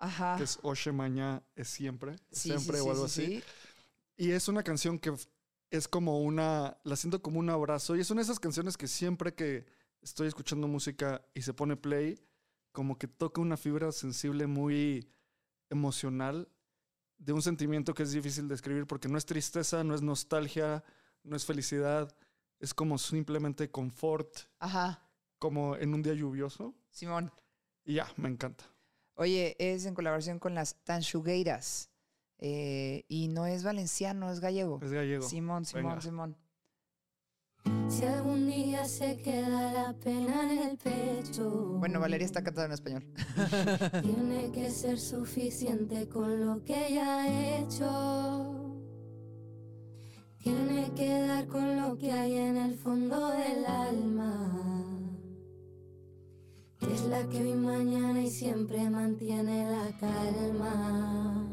Ajá. que es Oxe Mañá es siempre, Sí, siempre sí, o sí, algo sí, así. sí. Y es una canción que es como la siento como un abrazo. Y es una de esas canciones que siempre que estoy escuchando música y se pone play, como que toca una fibra sensible muy emocional de un sentimiento que es difícil de describir porque no es tristeza, no es nostalgia, no es felicidad. Es como simplemente confort, Ajá, como en un día lluvioso. Simón. Y ya, me encanta. Oye, es en colaboración con las Tanchugueiras. Y no es valenciano, es gallego. Es gallego. Simón, Venga. Simón. Si algún día se queda la pena en el pecho, Bueno, Valeria está cantada en español. tiene que ser suficiente con lo que ella ha hecho. Tiene que dar con lo que hay en el fondo del alma. Es la que hoy, mañana y siempre mantiene la calma.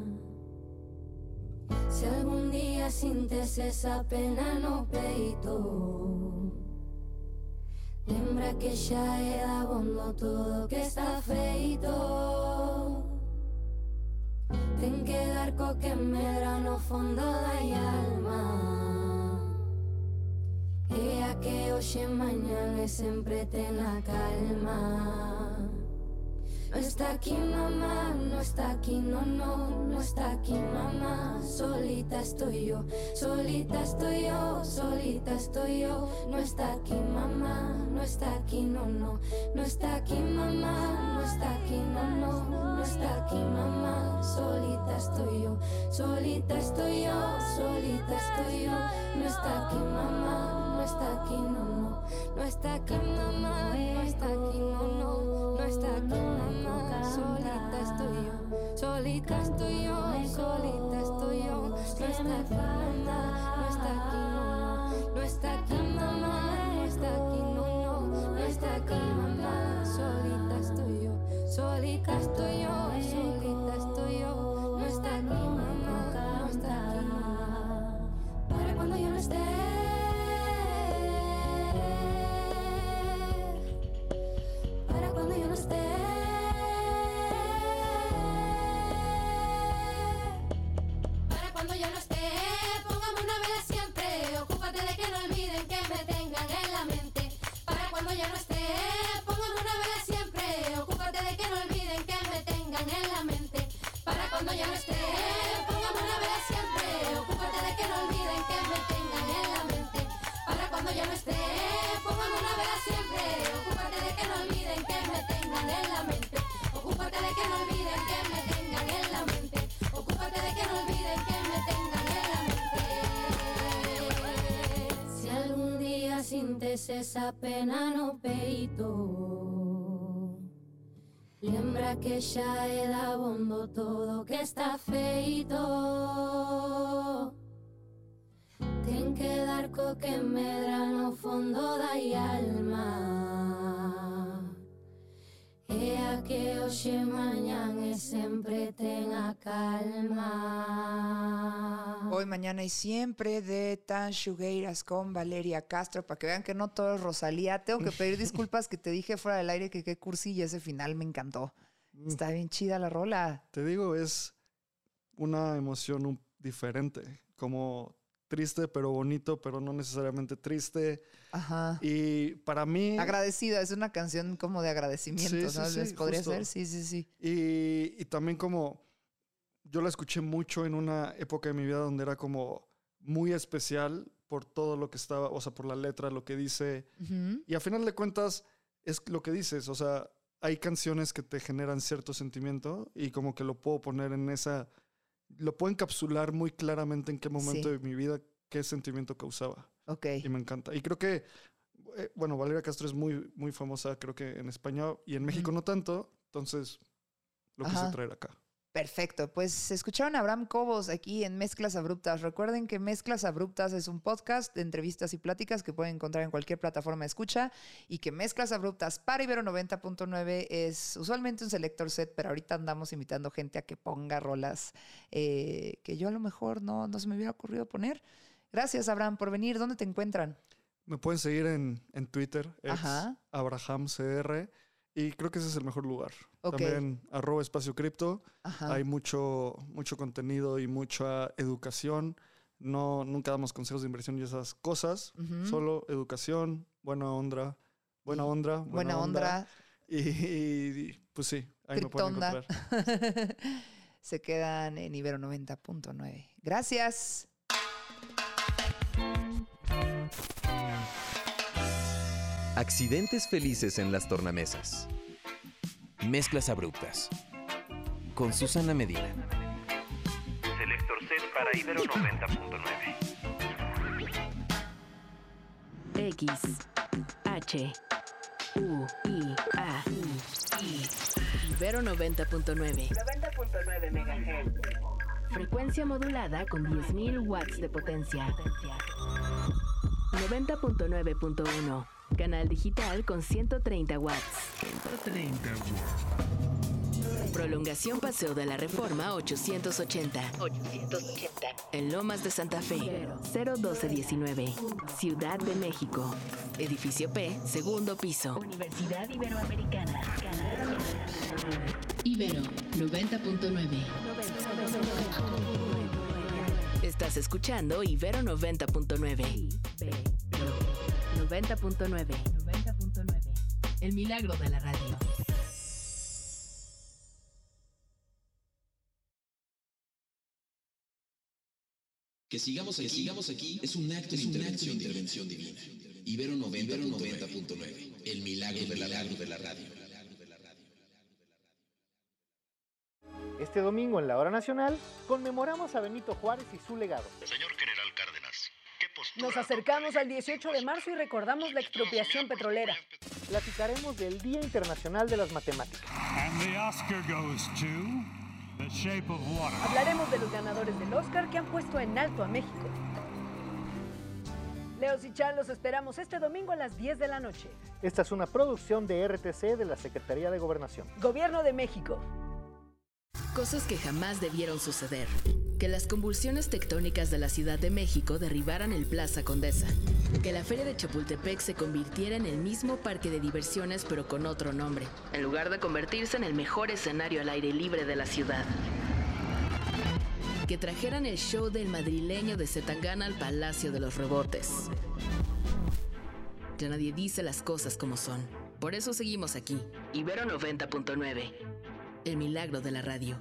Si algún día sientes esa pena no peito, lembra que xa é dabondo todo que está feito. Ten que dar co que medra no fondo da alma. E a que hoxe mañán e sempre ten a calma. No está aquí mamá, no está aquí, no está aquí mamá. Solita estoy yo, solita estoy yo, solita estoy yo. No está aquí mamá, no está aquí, no está aquí mamá, no está aquí, no está aquí mamá. Solita estoy yo, solita estoy yo, solita estoy yo. No está aquí mamá, no está aquí, no está aquí mamá, no está aquí, no está aquí mamá. Solita estoy yo, solita estoy yo, solita estoy yo. No está aquí mamá, no está aquí, no está aquí mamá, no está aquí, no está aquí mamá. Solita estoy yo, solita estoy yo, solita estoy yo. No está aquí mamá, no está aquí. Para cuando yo no esté. Para cuando yo no esté. Para cuando yo no esté, póngame una vela siempre. Ocúpate de que no olviden que me tengan en la mente. Para cuando yo no esté, póngame una vela siempre. Ocúpate de que no olviden que me tengan en la mente. Para cuando yo no esté, póngame una vela siempre. Ocúpate de que no olviden que me tengan en la mente. Para cuando yo no esté, póngame una vela siempre. Ocúpate de que no olviden que me tengan en la mente. Ocúpate de que no olviden que me tengan en la mente. Ocúpate de que no olviden que me tengan en la mente. Si algún día sientes esa pena no peito, lembra que xa é dabondo todo que está feito. Ten que dar co que medra no fondo da alma. E a que hoxe mañán e sempre ten a calma. Hoy, mañana y siempre de Tanchugueiras con Valeria Castro, para que vean que no todo es Rosalía. Tengo que pedir disculpas que te dije fuera del aire que qué cursilla ese final, me encantó. Está bien chida la rola. Te digo, es una emoción diferente, como triste pero bonito, pero no necesariamente triste. Ajá. Y para mí... Agradecida, es una canción como de agradecimiento, Sí, ¿no? sí, ¿Les sí, podría justo. ser? Sí, sí, sí. Y también como yo la escuché mucho en una época de mi vida donde era como muy especial por todo lo que estaba, o sea, por la letra, lo que dice. Y a final de cuentas es lo que dices, o sea, hay canciones que te generan cierto sentimiento y como que lo puedo poner en esa, lo puedo encapsular muy claramente en qué momento Sí. de mi vida, qué sentimiento causaba. Ok. Y me encanta. Y creo que, bueno, Valeria Castro es muy, muy famosa, creo que en España y en México no tanto. Entonces, lo quise traer acá. Perfecto, pues escucharon a Abraham Cobos aquí en Mezclas Abruptas. Recuerden que Mezclas Abruptas es un podcast de entrevistas y pláticas que pueden encontrar en cualquier plataforma de escucha y que Mezclas Abruptas para Ibero 90.9 es usualmente un selector set, pero ahorita andamos invitando gente a que ponga rolas que yo a lo mejor no se me hubiera ocurrido poner. Gracias, Abraham, por venir. ¿Dónde te encuentran? Me pueden seguir en Twitter, es Ajá. AbrahamCR. Y creo que ese es el mejor lugar. Ok. También @espacio cripto. Ajá. Hay mucho contenido y mucha educación. Nunca damos consejos de inversión y esas cosas. Ujú. Solo educación, buena onda. Buena onda. Y, pues sí, ahí me pueden Criptonda. encontrar. Se quedan en Ibero 90.9. Gracias. Accidentes felices en las tornamesas. Mezclas abruptas. Con Susana Medina. Selector set para Ibero 90.9. X, H, U, I, A, I. Ibero 90.9. 90.9 MHz. Frecuencia modulada con 10.000 watts de potencia. 90.9.1. Canal digital con 130 watts. Prolongación Paseo de la Reforma 880. En Lomas de Santa Fe. 01219. Ciudad de México. Edificio P, segundo piso. Universidad Iberoamericana. Ibero 90.9. Estás escuchando Ibero 90.9. 90.9. El milagro de la radio. Que sigamos aquí es un acto de intervención divina. Ibero 90.9. El milagro de la radio. Este domingo en la Hora Nacional conmemoramos a Benito Juárez y su legado. Señor General Cárdenas, ¿qué postura? Nos acercamos al 18 de marzo y recordamos la expropiación petrolera. Platicaremos del Día Internacional de las Matemáticas. And the Oscar goes to The Shape of Water. Hablaremos de los ganadores del Oscar que han puesto en alto a México. Leos y Chan los esperamos este domingo a las 10 de la noche. Esta es una producción de RTC de la Secretaría de Gobernación. Gobierno de México. Cosas que jamás debieron suceder. Que las convulsiones tectónicas de la Ciudad de México derribaran el Plaza Condesa. Que la Feria de Chapultepec se convirtiera en el mismo parque de diversiones pero con otro nombre, en lugar de convertirse en el mejor escenario al aire libre de la ciudad. Que trajeran el show del madrileño de Zetangana al Palacio de los Rebotes. Ya nadie dice las cosas como son. Por eso seguimos aquí. Ibero 90.9. El milagro de la radio.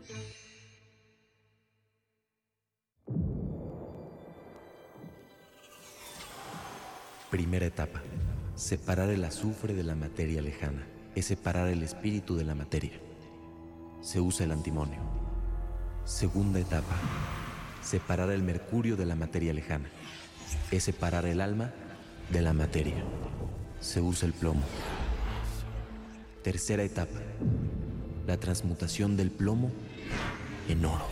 Primera etapa. Separar el azufre de la materia lejana. Es separar el espíritu de la materia. Se usa el antimonio. Segunda etapa. Separar el mercurio de la materia lejana. Es separar el alma de la materia. Se usa el plomo. Tercera etapa. La transmutación del plomo en oro.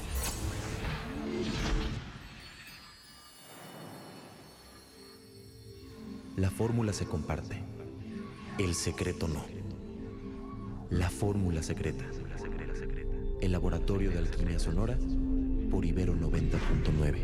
La fórmula se comparte. El secreto no. La fórmula secreta. El laboratorio de alquimia sonora por Ibero 90.9.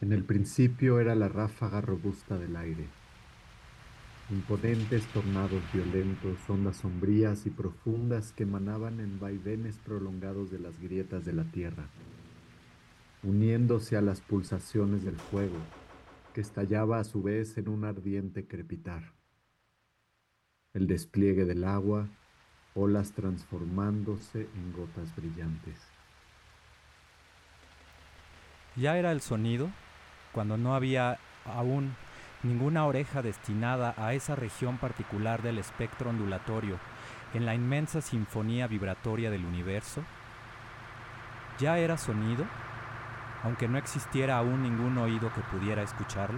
En el principio era la ráfaga robusta del aire, imponentes tornados violentos, ondas sombrías y profundas que emanaban en vaivenes prolongados de las grietas de la tierra, uniéndose a las pulsaciones del fuego, que estallaba a su vez en un ardiente crepitar. El despliegue del agua, olas transformándose en gotas brillantes. Ya era el sonido cuando no había aún ninguna oreja destinada a esa región particular del espectro ondulatorio en la inmensa sinfonía vibratoria del universo. Ya era sonido, aunque no existiera aún ningún oído que pudiera escucharlo.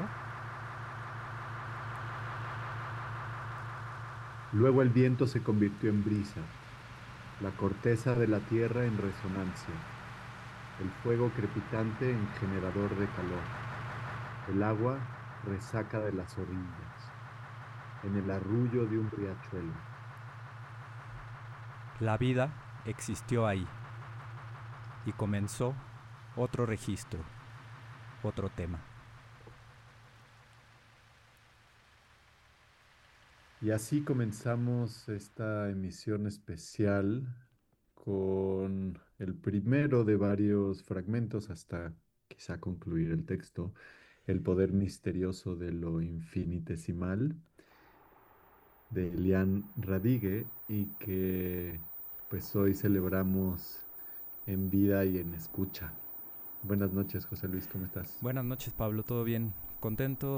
Luego el viento se convirtió en brisa, la corteza de la tierra en resonancia, el fuego crepitante en generador de calor, el agua resaca de las orillas, en el arrullo de un riachuelo. La vida existió ahí y comenzó otro registro, otro tema. Y así comenzamos esta emisión especial con el primero de varios fragmentos hasta quizá concluir el texto, El poder misterioso de lo infinitesimal, de Elian Radigue, y que pues hoy celebramos en vida y en escucha. Buenas noches, José Luis, ¿cómo estás? Buenas noches, Pablo, ¿todo bien? Contento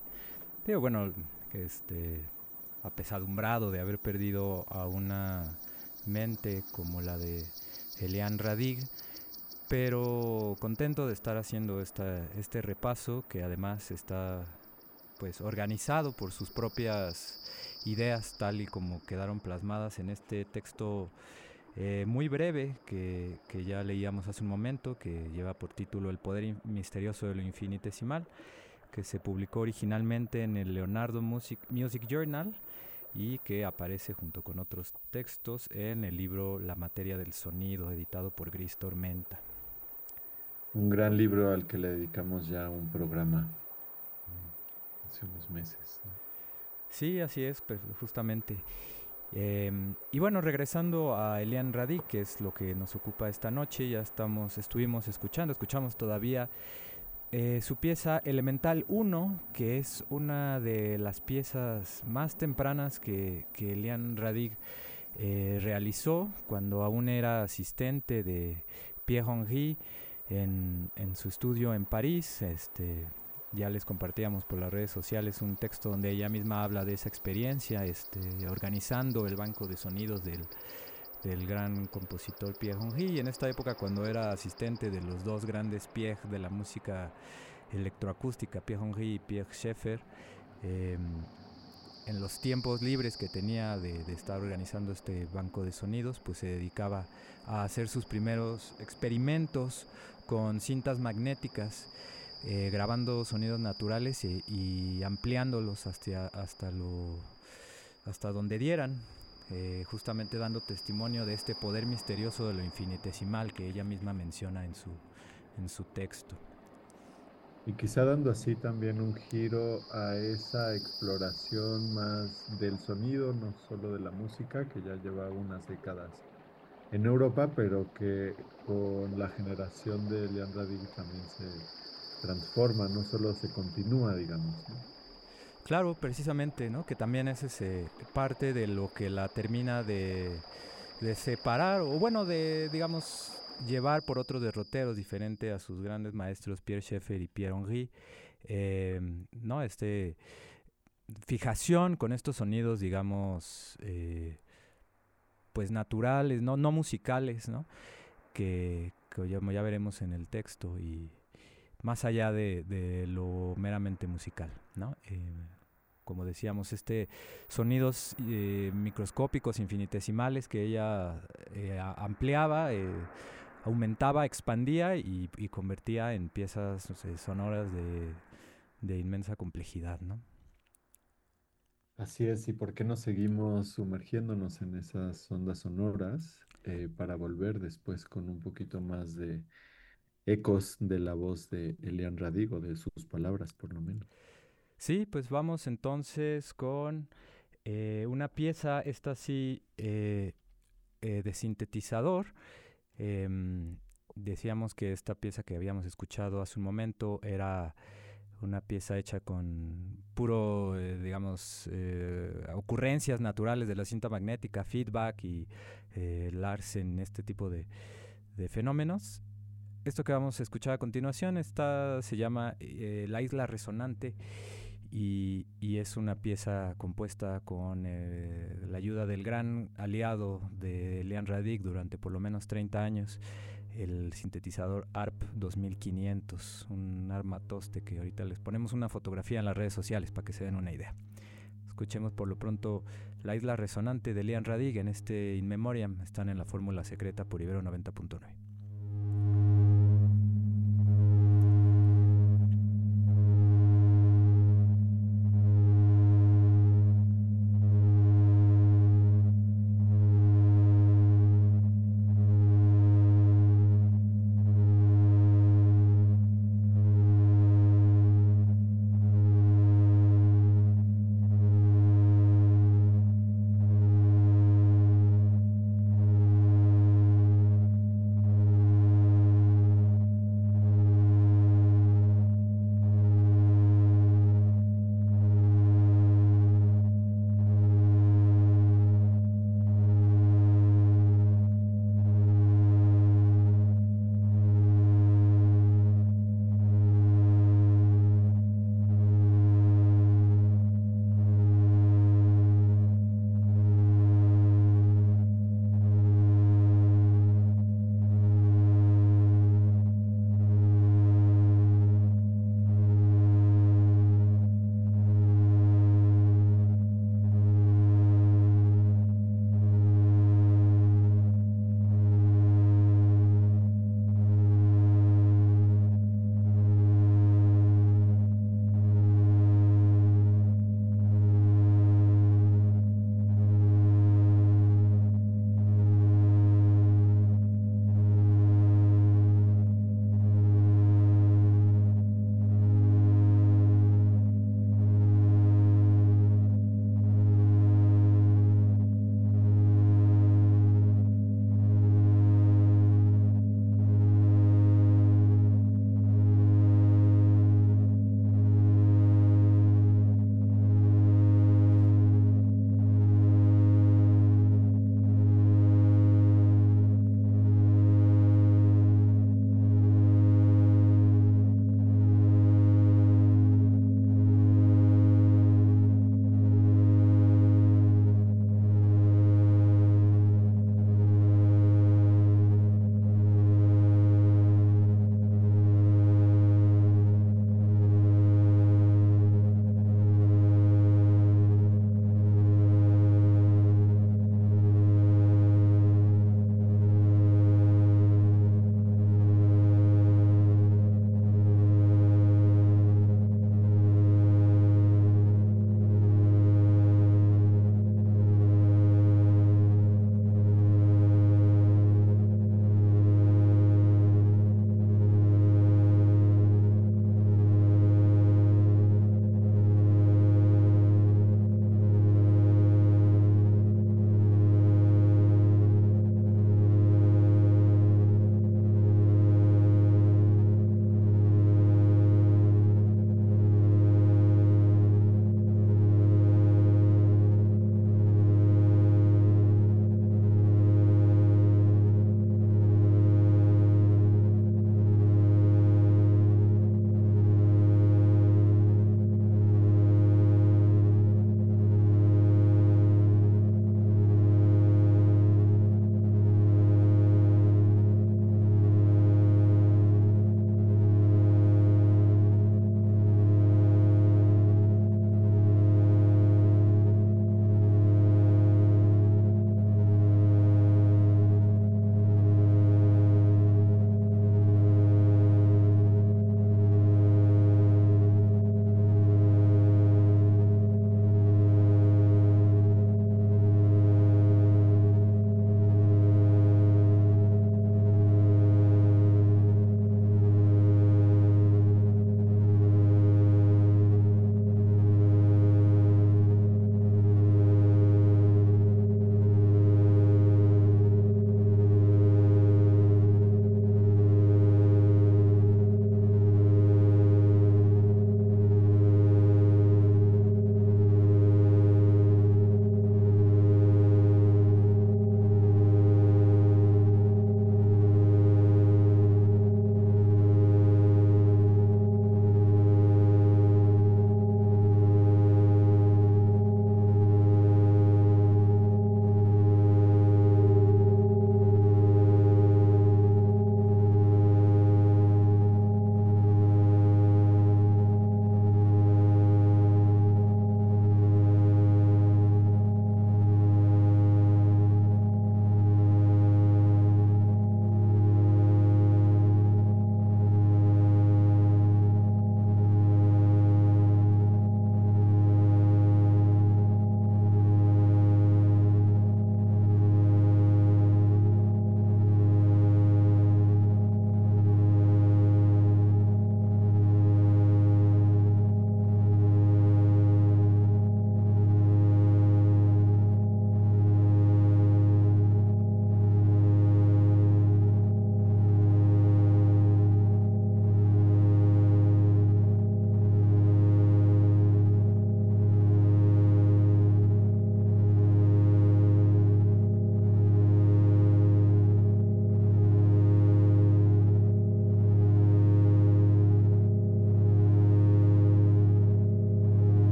apesadumbrado de haber perdido a una mente como la de Elian Radigue, pero contento de estar haciendo este repaso que además está pues organizado por sus propias ideas tal y como quedaron plasmadas en este texto muy breve que ya leíamos hace un momento, que lleva por título El poder misterioso de lo infinitesimal, que se publicó originalmente en el Leonardo Music Journal y que aparece junto con otros textos en el libro La materia del sonido, editado por Gris Tormenta. Un gran libro al que le dedicamos ya un programa hace unos meses, ¿no? Sí, así es, justamente. Y bueno, regresando a Elian Radigue, que es lo que nos ocupa esta noche, escuchamos todavía su pieza Elemental 1, que es una de las piezas más tempranas que Elian Radigue realizó cuando aún era asistente de Pierre Henry en su estudio en París. Ya les compartíamos por las redes sociales un texto donde ella misma habla de esa experiencia, organizando el banco de sonidos del gran compositor Pierre Henry, y en esta época cuando era asistente de los dos grandes Pierre de la música electroacústica, Pierre Henry y Pierre Schaeffer, en los tiempos libres que tenía de estar organizando este banco de sonidos, pues se dedicaba a hacer sus primeros experimentos con cintas magnéticas, grabando sonidos naturales y ampliándolos hasta donde dieran, justamente dando testimonio de este poder misterioso de lo infinitesimal que ella misma menciona en su texto. Y quizá dando así también un giro a esa exploración más del sonido, no solo de la música, que ya lleva unas décadas en Europa, pero que con la generación de Elian Radigue también se transforma, no solo se continúa, digamos, ¿no? Claro, precisamente, ¿no? Que también es parte de lo que la termina de separar, o bueno, de, digamos, llevar por otros derroteros diferente a sus grandes maestros Pierre Schaeffer y Pierre Henry, ¿no? Fijación con estos sonidos, digamos, pues naturales, no musicales, ¿no? Que ya veremos en el texto, y más allá de lo meramente musical, ¿no? Como decíamos, sonidos microscópicos, infinitesimales, que ella ampliaba, aumentaba, expandía y convertía en piezas sonoras de inmensa complejidad, ¿no? Así es, ¿y por qué no seguimos sumergiéndonos en esas ondas sonoras para volver después con un poquito más de ecos de la voz de Elian Radig, o de sus palabras, por lo menos. Sí, pues vamos entonces con una pieza, esta sí, de sintetizador. Decíamos que esta pieza que habíamos escuchado hace un momento era una pieza hecha con puro, digamos, ocurrencias naturales de la cinta magnética, feedback y Larsen, este tipo de fenómenos. Esto que vamos a escuchar a continuación se llama La Isla Resonante, y es una pieza compuesta con la ayuda del gran aliado de Elian Radig durante por lo menos 30 años, el sintetizador ARP 2500, un armatoste que ahorita les ponemos una fotografía en las redes sociales para que se den una idea. Escuchemos por lo pronto La Isla Resonante de Elian Radig en este In Memoriam. Están en la fórmula secreta por Ibero 90.9.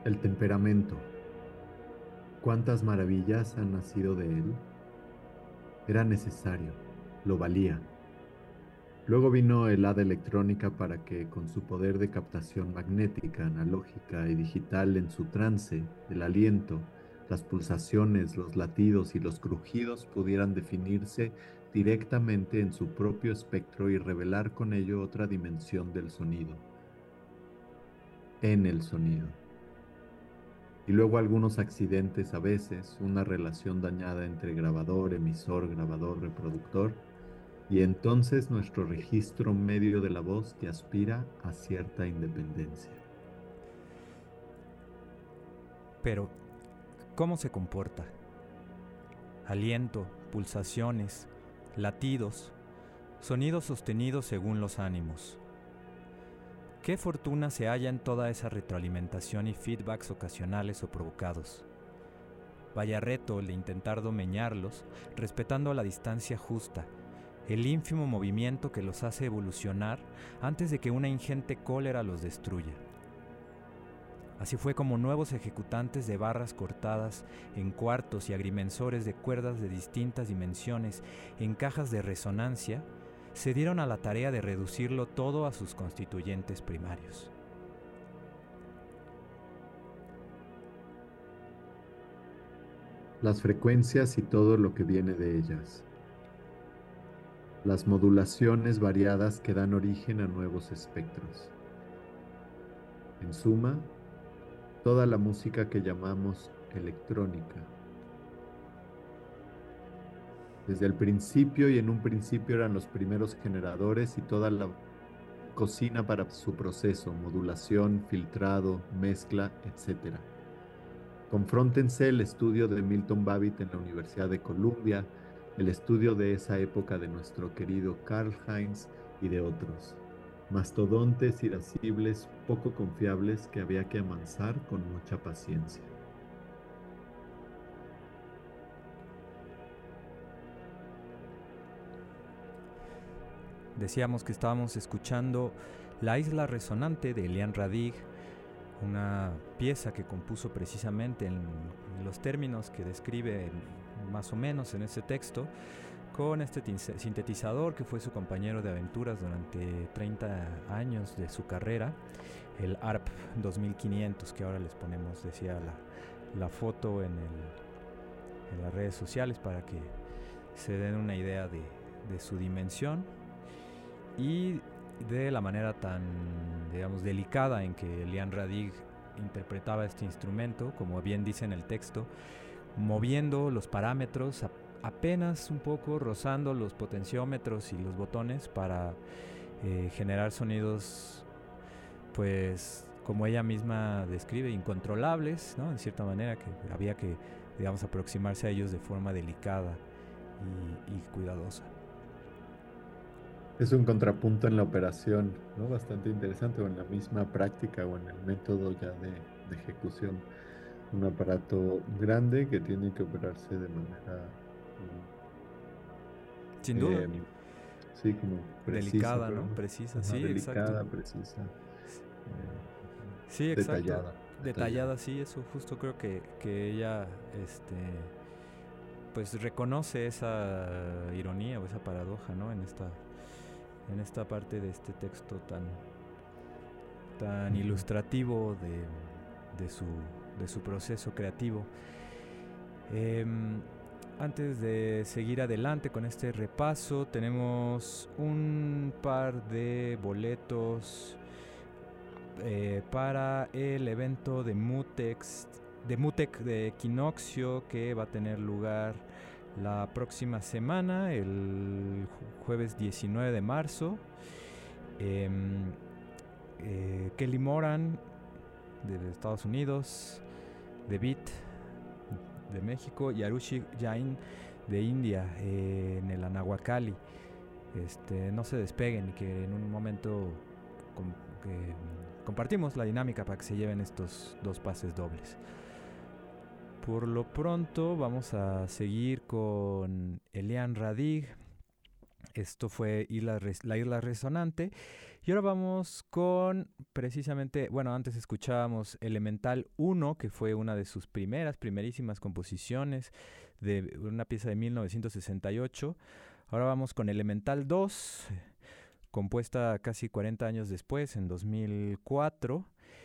El temperamento. ¿Cuántas maravillas han nacido de él? Era necesario, lo valía. Luego vino el hada electrónica para que, con su poder de captación magnética, analógica y digital en su trance, el aliento, las pulsaciones, los latidos y los crujidos pudieran definirse directamente en su propio espectro y revelar con ello otra dimensión del sonido. En el sonido. Y luego algunos accidentes a veces, una relación dañada entre grabador, emisor, grabador, reproductor, y entonces nuestro registro medio de la voz que aspira a cierta independencia. Pero, ¿cómo se comporta? Aliento, pulsaciones, latidos, sonidos sostenidos según los ánimos. ¿Qué fortuna se halla en toda esa retroalimentación y feedbacks ocasionales o provocados? Vaya reto el de intentar domeñarlos, respetando la distancia justa, el ínfimo movimiento que los hace evolucionar antes de que una ingente cólera los destruya. Así fue como nuevos ejecutantes de barras cortadas en cuartos y agrimensores de cuerdas de distintas dimensiones en cajas de resonancia se dieron a la tarea de reducirlo todo a sus constituyentes primarios. Las frecuencias y todo lo que viene de ellas. Las modulaciones variadas que dan origen a nuevos espectros. En suma, toda la música que llamamos electrónica. Desde el principio, y en un principio eran los primeros generadores y toda la cocina para su proceso, modulación, filtrado, mezcla, etc. Confróntense el estudio de Milton Babbitt en la Universidad de Columbia, el estudio de esa época de nuestro querido Karl Heinz y de otros. Mastodontes irascibles, poco confiables que había que amansar con mucha paciencia. Decíamos que estábamos escuchando La Isla Resonante de Elian Radig, una pieza que compuso precisamente en los términos que describe más o menos en ese texto, con este sintetizador que fue su compañero de aventuras durante 30 años de su carrera, el ARP 2500, que ahora les ponemos, decía, la foto en las redes sociales para que se den una idea de su dimensión y de la manera tan, digamos, delicada en que Elian Radig interpretaba este instrumento, como bien dice en el texto, moviendo los parámetros, apenas un poco rozando los potenciómetros y los botones para generar sonidos, pues, como ella misma describe, incontrolables, ¿no? En cierta manera, que había que, digamos, aproximarse a ellos de forma delicada y cuidadosa. Es un contrapunto en la operación, ¿no? Bastante interesante, o en la misma práctica o en el método ya de ejecución. Un aparato grande que tiene que operarse de manera sin duda sí, como precisa, delicada, ¿no? Precisa, sí, delicada, exacto. Precisa, sí, exacto. Detallada, sí, eso justo creo que ella pues reconoce esa ironía o esa paradoja, ¿no? En esta parte de este texto tan ilustrativo de su proceso creativo. Antes de seguir adelante con este repaso, tenemos un par de boletos para el evento de Mutec de Equinoccio, que va a tener lugar la próxima semana, el jueves 19 de marzo. Kelly Moran de Estados Unidos, The Beat de México y Arushi Jain de India, en el Anahuacalli. No se despeguen, y que en un momento compartimos la dinámica para que se lleven estos 2 pases dobles. Por lo pronto vamos a seguir con Elian Radig Esto fue la Isla Resonante. Y ahora vamos con precisamente, bueno, antes escuchábamos Elemental 1, que fue una de sus primerísimas composiciones de una pieza de 1968. Ahora vamos con Elemental 2, compuesta casi 40 años después, en 2004.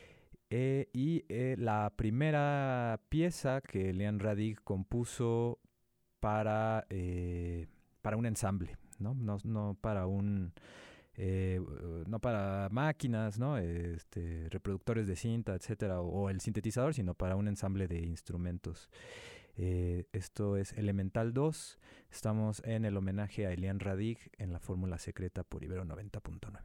La primera pieza que Elian Radic compuso para un ensamble, no para no para máquinas, ¿no? Reproductores de cinta, etcétera, o el sintetizador, sino para un ensamble de instrumentos. Esto es Elemental 2. Estamos en el homenaje a Elian Radic en la Fórmula Secreta por Ibero 90.9.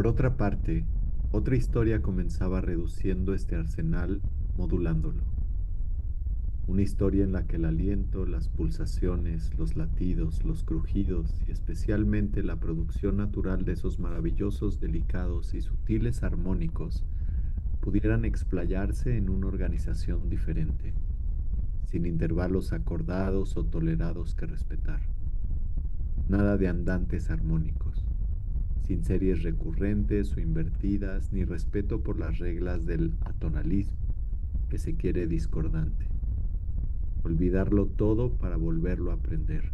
Por otra parte, otra historia comenzaba reduciendo este arsenal, modulándolo. Una historia en la que el aliento, las pulsaciones, los latidos, los crujidos y especialmente la producción natural de esos maravillosos, delicados y sutiles armónicos pudieran explayarse en una organización diferente, sin intervalos acordados o tolerados que respetar. Nada de andantes armónicos, sin series recurrentes o invertidas, ni respeto por las reglas del atonalismo, que se quiere discordante. Olvidarlo todo para volverlo a aprender.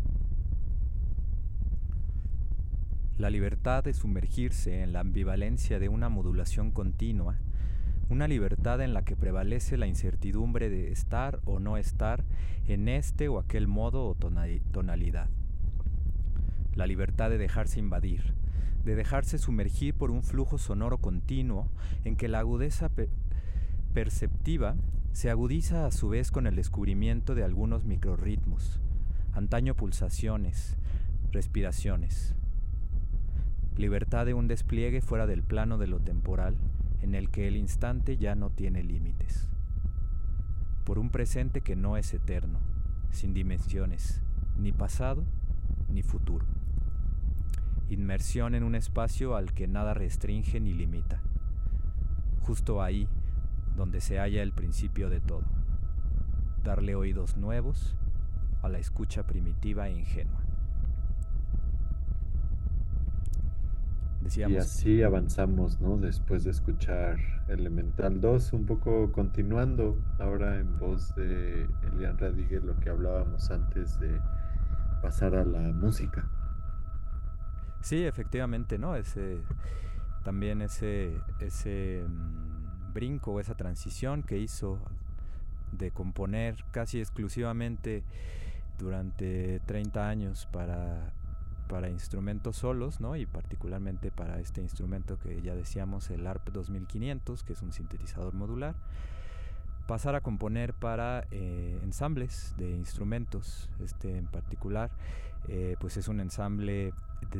La libertad de sumergirse en la ambivalencia de una modulación continua, una libertad en la que prevalece la incertidumbre de estar o no estar en este o aquel modo o tonalidad. La libertad de dejarse invadir, de dejarse sumergir por un flujo sonoro continuo en que la agudeza perceptiva se agudiza a su vez con el descubrimiento de algunos microrritmos, antaño pulsaciones, respiraciones. Libertad de un despliegue fuera del plano de lo temporal, en el que el instante ya no tiene límites. Por un presente que no es eterno, sin dimensiones, ni pasado ni futuro. Inmersión en un espacio al que nada restringe ni limita. Justo ahí, donde se halla el principio de todo. Darle oídos nuevos a la escucha primitiva e ingenua. Y así avanzamos, ¿no? Después de escuchar Elemental 2, un poco continuando ahora en voz de Elian Radigue, lo que hablábamos antes de pasar a la música. Sí, efectivamente, ¿no? También ese brinco, esa transición que hizo de componer casi exclusivamente durante 30 años para instrumentos solos, ¿no? Y particularmente para este instrumento que ya decíamos, el ARP 2500, que es un sintetizador modular, pasar a componer para ensambles de instrumentos. En particular, pues es un ensamble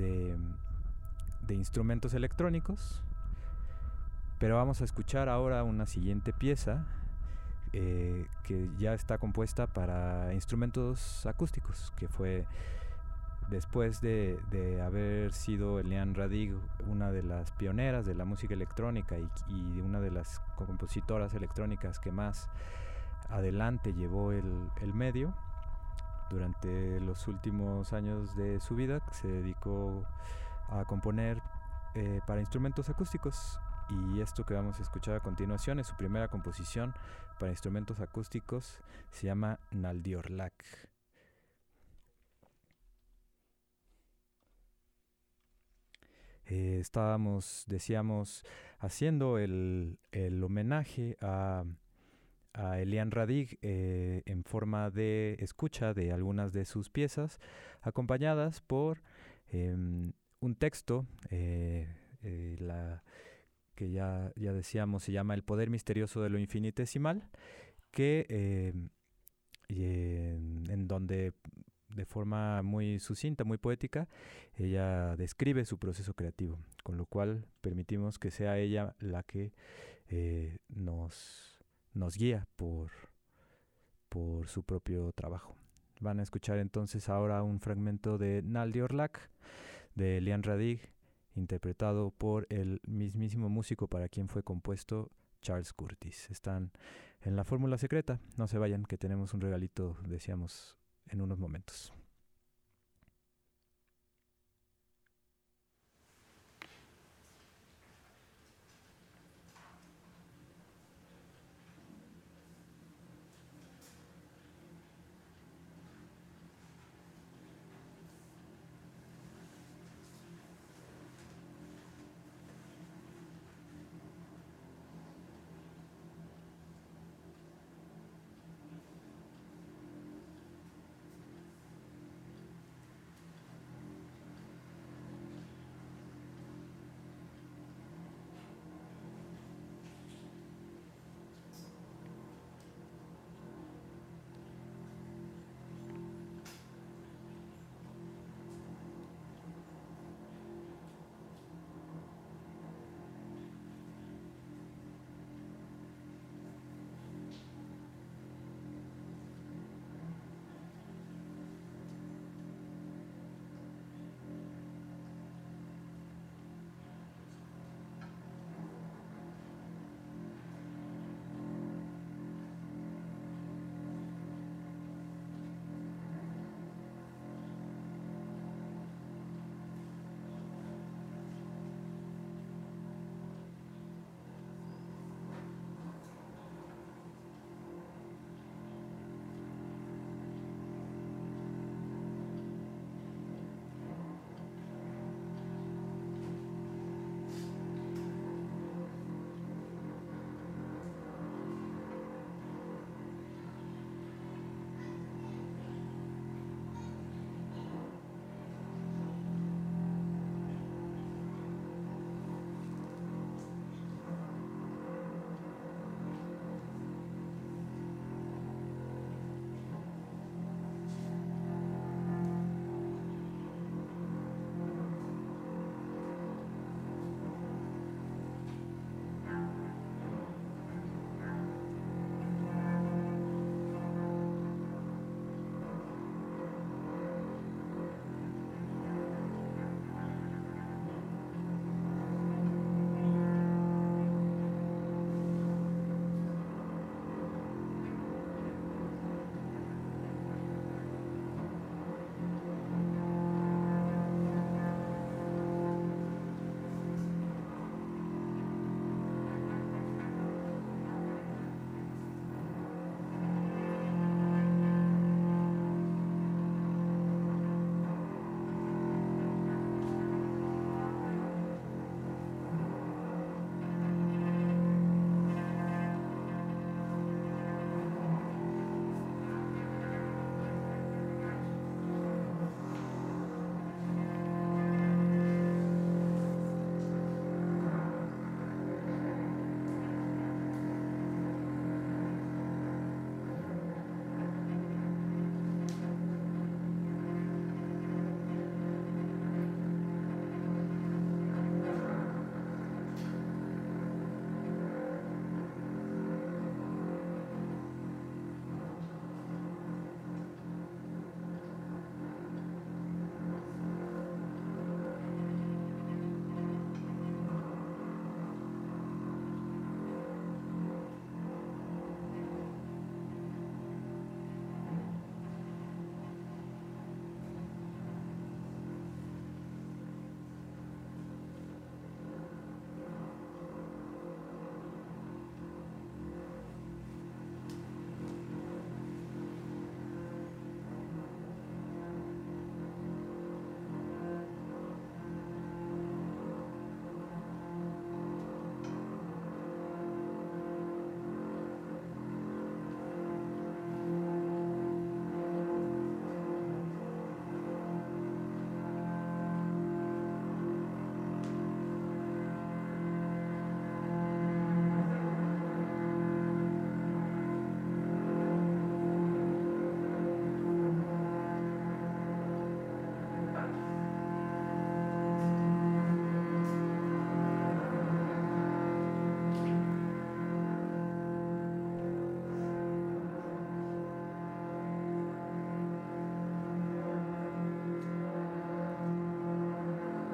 de instrumentos electrónicos, pero vamos a escuchar ahora una siguiente pieza que ya está compuesta para instrumentos acústicos, que fue después de haber sido Elian Radigue una de las pioneras de la música electrónica y una de las compositoras electrónicas que más adelante llevó el medio. Durante los últimos años de su vida se dedicó a componer para instrumentos acústicos, y esto que vamos a escuchar a continuación es su primera composición para instrumentos acústicos, se llama Naldiorlak. Estábamos, decíamos, haciendo el homenaje a Elian Radigue en forma de escucha de algunas de sus piezas, acompañadas por un texto que ya decíamos se llama El poder misterioso de lo infinitesimal, que en donde de forma muy sucinta, muy poética, ella describe su proceso creativo, con lo cual permitimos que sea ella la que nos guía por su propio trabajo. Van a escuchar entonces ahora un fragmento de Naldiorlak de Elian Radigue, interpretado por el mismísimo músico para quien fue compuesto, Charles Curtis. Están en la fórmula secreta, no se vayan, que tenemos un regalito, decíamos, en unos momentos.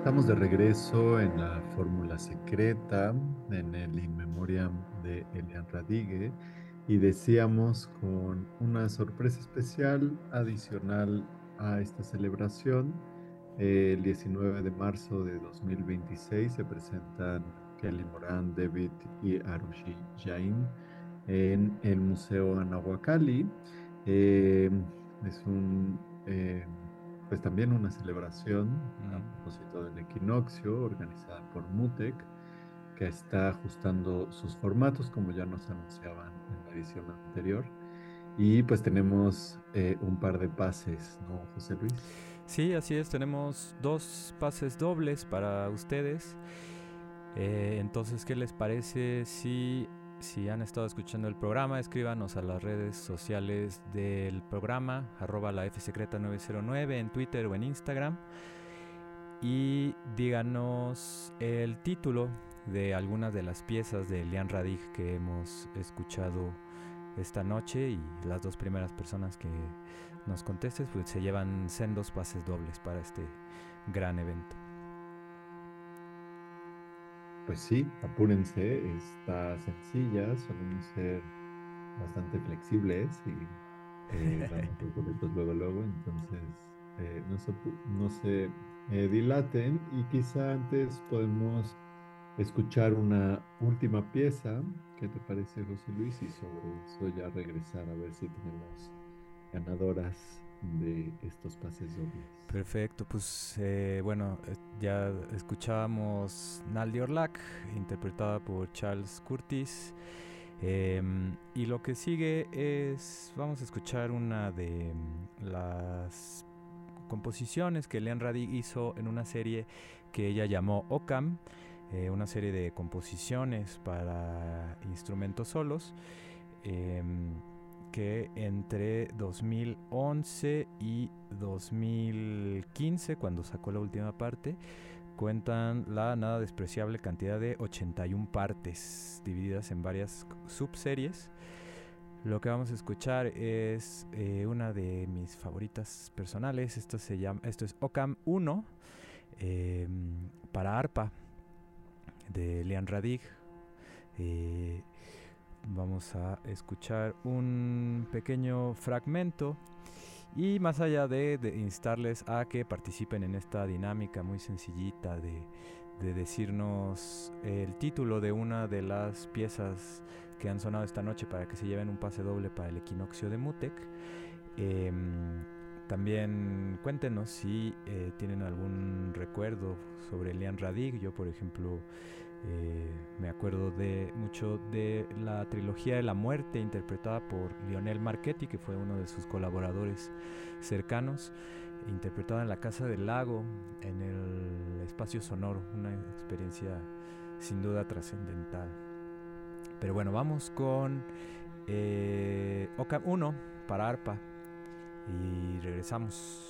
Estamos de regreso en la Fórmula Secreta, en el In Memoriam de Elian Radigue, y decíamos con una sorpresa especial adicional a esta celebración. El 19 de marzo de 2026 se presentan Kelly Morán, David y Arushi Jain en el Museo Anahuacalli. Es pues también una celebración a propósito del equinoccio organizada por MUTEC, que está ajustando sus formatos, como ya nos anunciaban en la edición anterior. Y pues tenemos un par de pases, ¿no, José Luis? Sí, así es, tenemos 2 pases dobles para ustedes. Entonces, ¿qué les parece si han estado escuchando el programa? Escríbanos a las redes sociales del programa, @lafsecreta909 en Twitter o en Instagram, y díganos el título de algunas de las piezas de Elian Radigue que hemos escuchado esta noche, y las 2 primeras personas que nos contestes pues se llevan sendos pases dobles para este gran evento. Pues sí, apúrense, está sencilla, solemos ser bastante flexibles y damos los boletos luego, entonces no se dilaten, y quizá antes podemos escuchar una última pieza. ¿Qué te parece, José Luis? Y sobre eso ya regresar a ver si tenemos ganadoras de estos pases dobles. Perfecto, pues ya escuchábamos Naldi Orlac, interpretada por Charles Curtis, y lo que sigue vamos a escuchar una de las composiciones que Elian Radigue hizo en una serie que ella llamó Ocam, una serie de composiciones para instrumentos solos, que entre 2011 y 2015, cuando sacó la última parte, cuentan la nada despreciable cantidad de 81 partes divididas en varias subseries. Lo que vamos a escuchar es una de mis favoritas personales. Esto es Ocam 1 para arpa de Elian Radigue. Vamos a escuchar un pequeño fragmento, y más allá de instarles a que participen en esta dinámica muy sencillita de decirnos el título de una de las piezas que han sonado esta noche para que se lleven un pase doble para el equinoccio de MUTEC, también cuéntenos si tienen algún recuerdo sobre Elian Radigue. Yo, por ejemplo, me acuerdo mucho de la trilogía de la muerte, interpretada por Lionel Marchetti, que fue uno de sus colaboradores cercanos, interpretada en la Casa del Lago, en el espacio sonoro, una experiencia sin duda trascendental. Pero bueno, vamos con Ocam 1 para arpa y regresamos.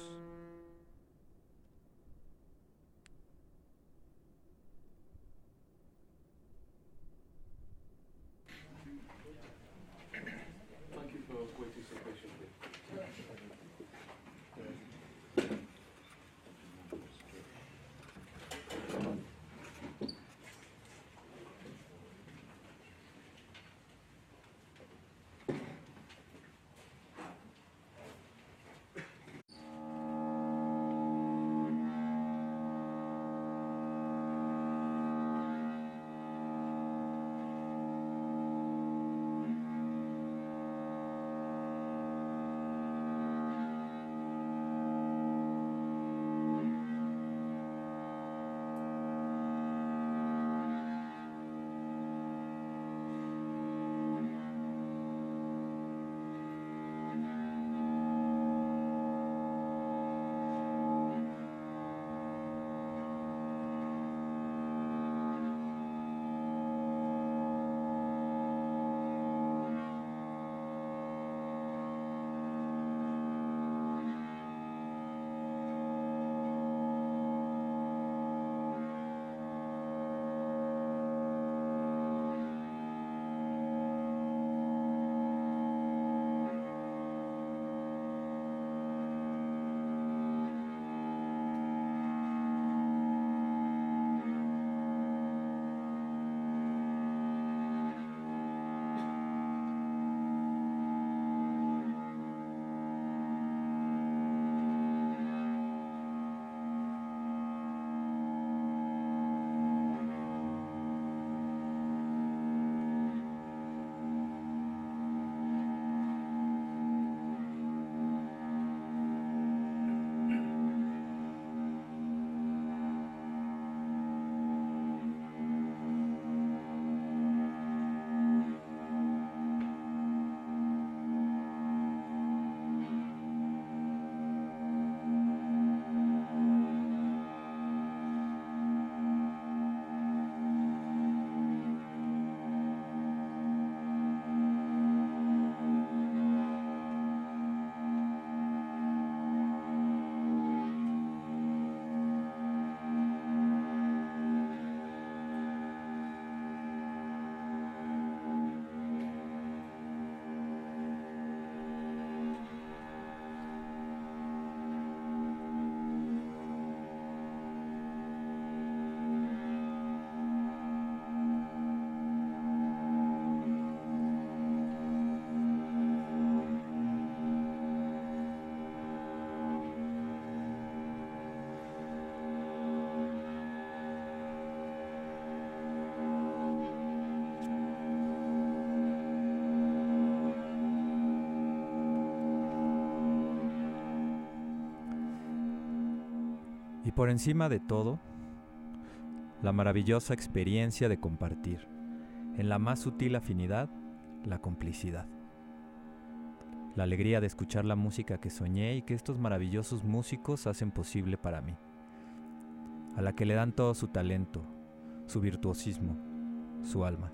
Y por encima de todo, la maravillosa experiencia de compartir, en la más sutil afinidad, la complicidad. La alegría de escuchar la música que soñé y que estos maravillosos músicos hacen posible para mí, a la que le dan todo su talento, su virtuosismo, su alma.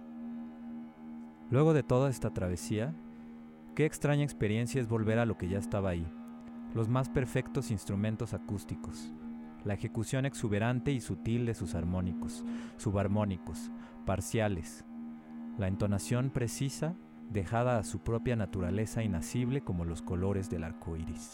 Luego de toda esta travesía, qué extraña experiencia es volver a lo que ya estaba ahí, los más perfectos instrumentos acústicos, la ejecución exuberante y sutil de sus armónicos, subarmónicos, parciales, la entonación precisa dejada a su propia naturaleza inacible como los colores del arco iris.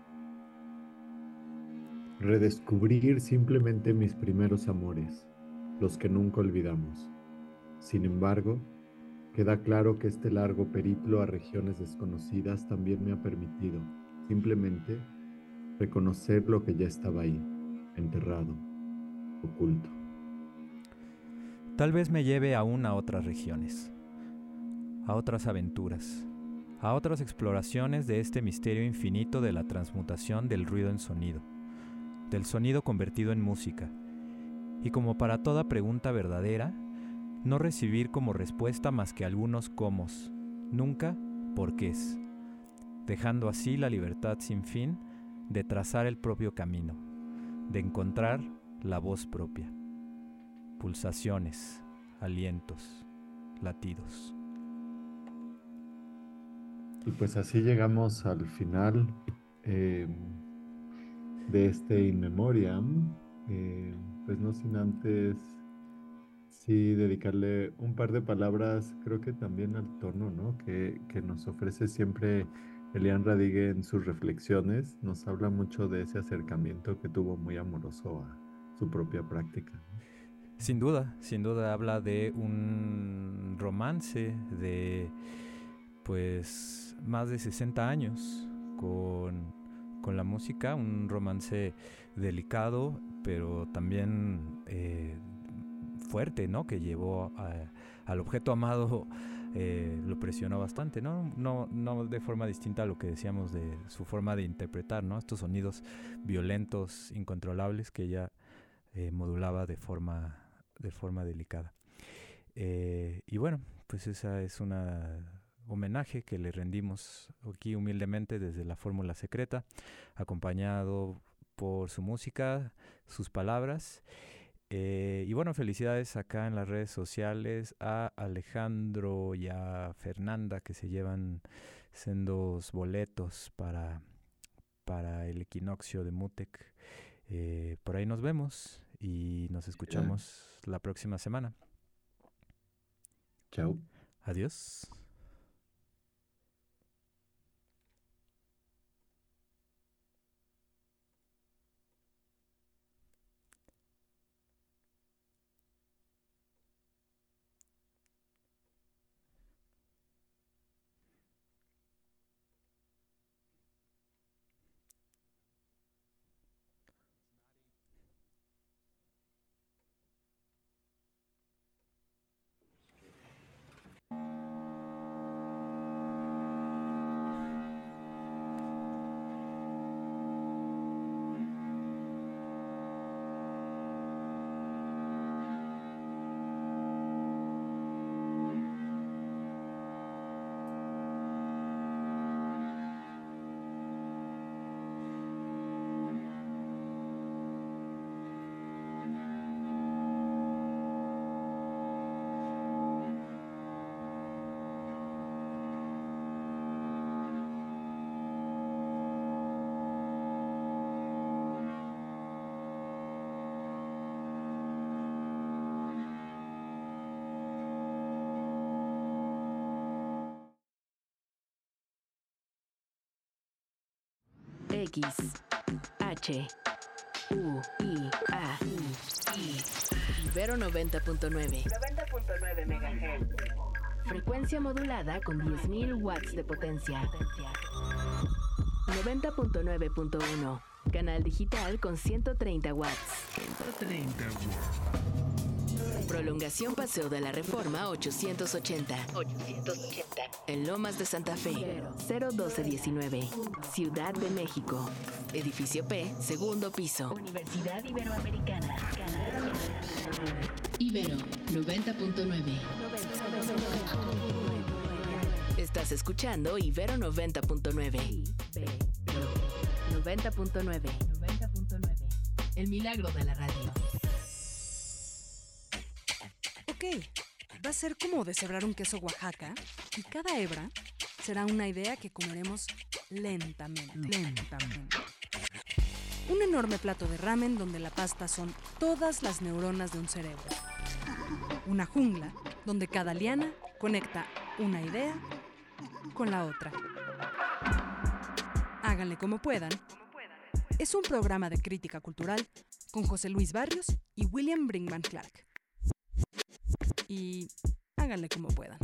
Redescubrir simplemente mis primeros amores, los que nunca olvidamos. Sin embargo, queda claro que este largo periplo a regiones desconocidas también me ha permitido, simplemente, reconocer lo que ya estaba ahí, enterrado, oculto. Tal vez me lleve aún a otras regiones, a otras aventuras, a otras exploraciones de este misterio infinito de la transmutación del ruido en sonido, del sonido convertido en música, y como para toda pregunta verdadera, no recibir como respuesta más que algunos comos, nunca porqués, dejando así la libertad sin fin de trazar el propio camino, de encontrar la voz propia, pulsaciones, alientos, latidos. Y pues así llegamos al final de este In Memoriam, pues no sin antes sí dedicarle un par de palabras, creo que también al tono, ¿no? que nos ofrece siempre Elian Radigue en sus reflexiones. Nos habla mucho de ese acercamiento que tuvo muy amoroso a su propia práctica. Sin duda habla de un romance de pues más de 60 años con la música, un romance delicado, pero también fuerte, ¿no? Que llevó al objeto amado, lo presionó bastante, no de forma distinta a lo que decíamos de su forma de interpretar, ¿no? Estos sonidos violentos, incontrolables que ella modulaba de forma delicada. Y bueno, pues esa es una homenaje que le rendimos aquí humildemente desde la Fórmula Secreta, acompañado por su música, sus palabras. Y bueno, felicidades acá en las redes sociales a Alejandro y a Fernanda, que se llevan sendos boletos para el equinoccio de Mutec. Por ahí nos vemos y nos escuchamos la próxima semana. Chao. Adiós. X, H, U, I, A, I. Ibero 90.9. 90.9 MHz. Frecuencia modulada con 10.000 watts de potencia. 90.9.1. Canal digital con 130 watts. 130 watts. Prolongación Paseo de la Reforma 880. En Lomas de Santa Fe. 01219. Ciudad de México. Edificio P, segundo piso. Universidad Iberoamericana. Ibero 90.9. Estás escuchando Ibero 90.9. 90.9. El milagro de la radio. Ok, va a ser como deshebrar un queso Oaxaca y cada hebra será una idea que comeremos lentamente. Un enorme plato de ramen donde la pasta son todas las neuronas de un cerebro. Una jungla donde cada liana conecta una idea con la otra. Háganle como puedan. Es un programa de crítica cultural con José Luis Barrios y William Brinkman Clark. Y háganle como puedan.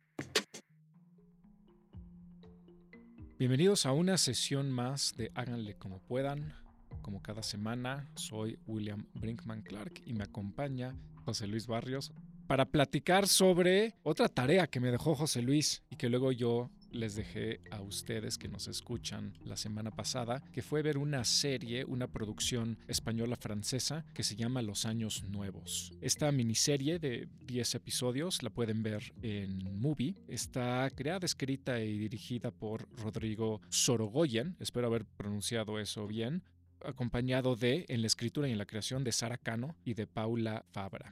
Bienvenidos a una sesión más de Háganle como puedan. Como cada semana, soy William Brinkman Clark y me acompaña José Luis Barrios para platicar sobre otra tarea que me dejó José Luis y que luego yo les dejé a ustedes que nos escuchan la semana pasada, que fue ver una serie, una producción española-francesa que se llama Los Años Nuevos. Esta miniserie de 10 episodios la pueden ver en Movie. Está creada, escrita y dirigida por Rodrigo Sorogoyen, espero haber pronunciado eso bien, acompañado en la escritura y en la creación de Sara Cano y de Paula Fabra.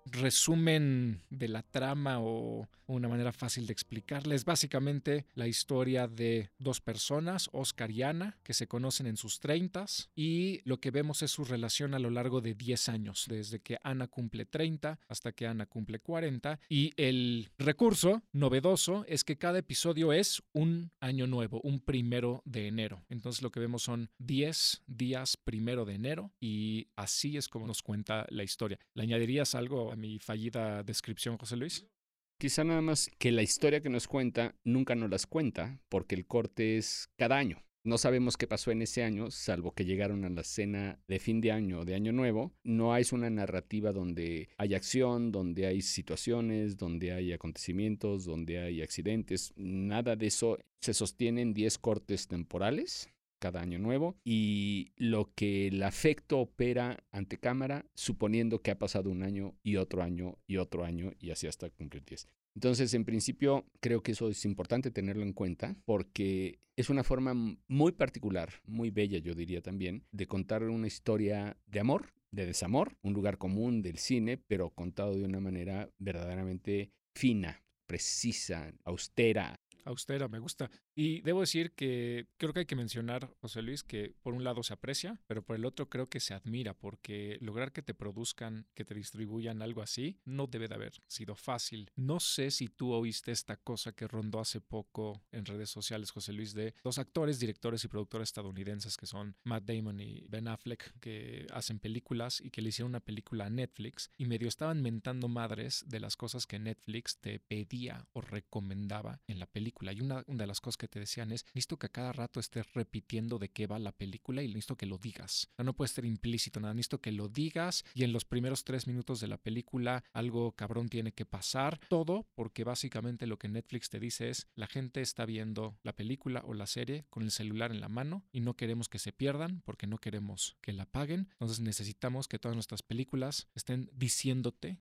Resumen de la trama o una manera fácil de explicarles, básicamente la historia de dos personas, Oscar y Ana, que se conocen en sus 30s y lo que vemos es su relación a lo largo de 10 años, desde que Ana cumple 30 hasta que Ana cumple 40, y el recurso novedoso es que cada episodio es un año nuevo, un 1 de enero. Entonces lo que vemos son 10 días 1 de enero y así es como nos cuenta la historia. ¿Le añadirías algo a mi fallida descripción, José Luis? Quizá nada más que la historia que nos cuenta nunca nos las cuenta porque el corte es cada año. No sabemos qué pasó en ese año, salvo que llegaron a la cena de fin de año o de año nuevo. No hay una narrativa donde hay acción, donde hay situaciones, donde hay acontecimientos, donde hay accidentes. Nada de eso se sostiene en 10 cortes temporales cada año nuevo, y lo que el afecto opera ante cámara, suponiendo que ha pasado un año y otro año y otro año y así hasta cumplir 10. Entonces, en principio, creo que eso es importante tenerlo en cuenta porque es una forma muy particular, muy bella, yo diría también, de contar una historia de amor, de desamor, un lugar común del cine, pero contado de una manera verdaderamente fina, precisa, austera. Austera, me gusta. Y debo decir que creo que hay que mencionar, José Luis, que por un lado se aprecia, pero por el otro creo que se admira, porque lograr que te produzcan, que te distribuyan algo así, no debe de haber sido fácil. No sé si tú oíste esta cosa que rondó hace poco en redes sociales, José Luis, de dos actores, directores y productores estadounidenses que son Matt Damon y Ben Affleck, que hacen películas y que le hicieron una película a Netflix y medio estaban mentando madres de las cosas que Netflix te pedía o recomendaba en la película. Y una de las cosas que te decían es, necesito que a cada rato estés repitiendo de qué va la película y necesito que lo digas. No puede ser implícito nada, necesito que lo digas y en los primeros 3 minutos de la película algo cabrón tiene que pasar. Todo porque básicamente lo que Netflix te dice es, la gente está viendo la película o la serie con el celular en la mano y no queremos que se pierdan porque no queremos que la paguen. Entonces necesitamos que todas nuestras películas estén diciéndote